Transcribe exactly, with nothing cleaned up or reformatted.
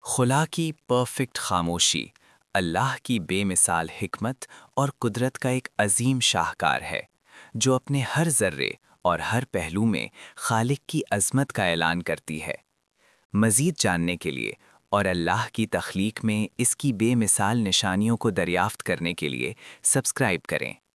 खुला की परफेक्ट खामोशी अल्लाह की बेमिसाल हिकमत और कुदरत का एक अजीम शाहकार है जो अपने हर ज़र्रे और हर पहलू में खालिक की अज़मत का ऐलान करती है। मज़ीद जानने के लिए और अल्लाह की तख्लीक में इसकी बेमिसाल निशानियों को दरियाफ्त करने के लिए सब्सक्राइब करें।